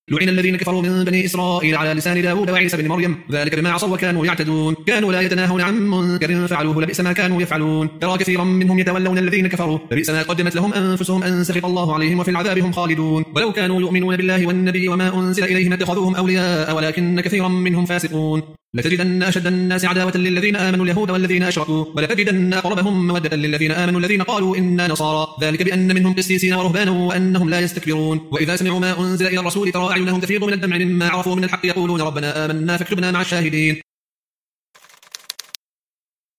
لعن الذين كفروا من بني إسرائيل على لسان داود وعيسى بن مريم ذلك بما عصوا وكانوا يعتدون كانوا لا يتناهون عن منكر فعلوه لبئس ما كانوا يفعلون ترى كثيرا منهم يتولون الذين كفروا لبئس ما قدمت لهم أنفسهم أن سخط الله عليهم وفي العذاب هم خالدون ولو كانوا يؤمنون بالله والنبي وما أنزل إليهم اتخذوهم أولياء ولكن كثيرا منهم فاسقون لتجدن أشد الناس عداوة للذين آمنوا اليهود والذين أشركوا ولتجدن أقربهم مودة للذين آمنوا الذين قالوا إنا نصارى ذلك بأن منهم قسيسين ورهبانا وأنهم لا يستكبرون وإذا سمعوا ما أنزل إلى الرسول ترى أعينهم تفيض من الدمع مما عرفوا من الحق يقولون ربنا آمنا فاكتبنا مع الشاهدين